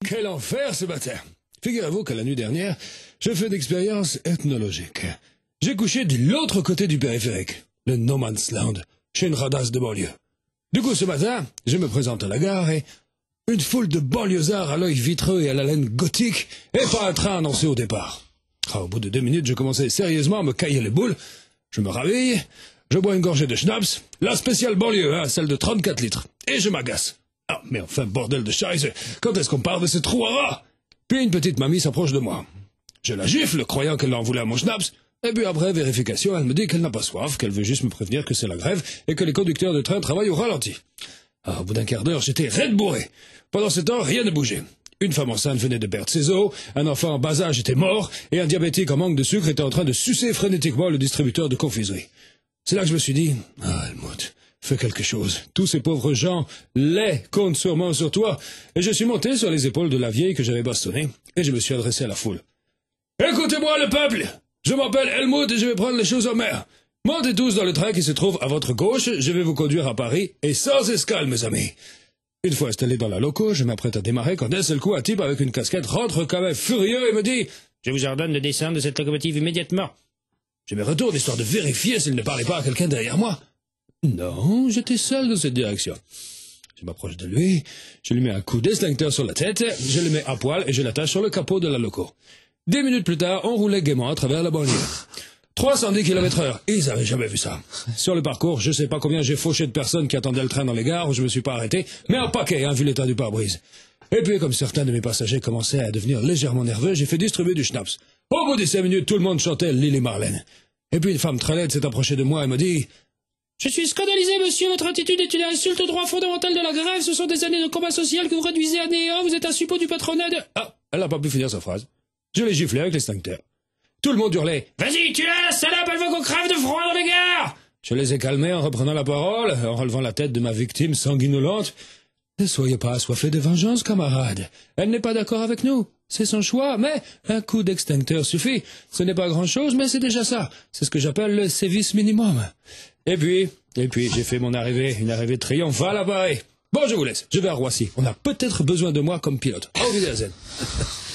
Quel enfer ce matin! Figurez-vous que la nuit dernière, j'ai fait une expérience ethnologique. J'ai couché de l'autre côté du périphérique, le No Man's Land, chez une radasse de banlieue. Du coup, ce matin, je me présente à la gare et une foule de banlieusards à l'œil vitreux et à la laine gothique et pas un train annoncé au départ. Au bout de 2 minutes, je commençais sérieusement à me cailler les boules. Je me réveille, je bois une gorgée de schnapps, la spéciale banlieue, celle de 34 litres, et je m'agace. Ah, mais enfin, bordel de scheisse, quand est-ce qu'on part de ces trous à rats? Puis une petite mamie s'approche de moi. Je la gifle, croyant qu'elle en voulait à mon schnapps, et puis après vérification, elle me dit qu'elle n'a pas soif, qu'elle veut juste me prévenir que c'est la grève et que les conducteurs de train travaillent au ralenti. Au bout d'un quart d'heure, j'étais raide bourré. Pendant ce temps, rien ne bougeait. Une femme enceinte venait de perdre ses os, un enfant en bas âge était mort, et un diabétique en manque de sucre était en train de sucer frénétiquement le distributeur de confiserie. C'est là que je me suis dit, « Ah, Helmut, fais quelque chose. Tous ces pauvres gens laids comptent sûrement sur toi. » Et je suis monté sur les épaules de la vieille que j'avais bastonnée, et je me suis adressé à la foule. « Écoutez-moi, le peuple! Je m'appelle Helmut et je vais prendre les choses en main. Montez tous dans le train qui se trouve à votre gauche, je vais vous conduire à Paris, et sans escale, mes amis. » Une fois installé dans la loco, je m'apprête à démarrer quand d'un seul coup un type avec une casquette rentre quand même furieux et me dit « Je vous ordonne de descendre de cette locomotive immédiatement. » Je me retourne histoire de vérifier s'il ne parlait pas à quelqu'un derrière moi. Non, j'étais seul dans cette direction. Je m'approche de lui, je lui mets un coup d'extincteur sur la tête, je le mets à poil et je l'attache sur le capot de la loco. 10 minutes plus tard, on roulait gaiement à travers la banlieue. 310 km/h, ils n'avaient jamais vu ça. Sur le parcours, je sais pas combien j'ai fauché de personnes qui attendaient le train dans les gares où je me suis pas arrêté, mais un paquet, vu l'état du pare-brise. Et puis, comme certains de mes passagers commençaient à devenir légèrement nerveux, j'ai fait distribuer du schnapps. Au bout des 5 minutes, tout le monde chantait Lily Marlène. Et puis une femme très laide s'est approchée de moi et m'a dit « Je suis scandalisé, monsieur, votre attitude est une insulte au droit fondamental de la grève, ce sont des années de combat social que vous réduisez à néant, vous êtes un suppôt du patronat de... » Ah, elle n'a pas pu finir sa phrase. Je l'ai giflé avec l'extincteur. Tout le monde hurlait « Vas-y, tue-la, salope, elle veut qu'on crève de froid dans les gares !» Je les ai calmés en reprenant la parole, en relevant la tête de ma victime sanguinolente. « Ne soyez pas assoiffés de vengeance, camarade. Elle n'est pas d'accord avec nous. C'est son choix, mais un coup d'extincteur suffit. Ce n'est pas grand-chose, mais c'est déjà ça. C'est ce que j'appelle le sévice minimum. » Et puis, j'ai fait mon arrivée, une arrivée triomphale à Paris. Bon, je vous laisse, je vais à Roissy. On a peut-être besoin de moi comme pilote. Au Wiedersehen.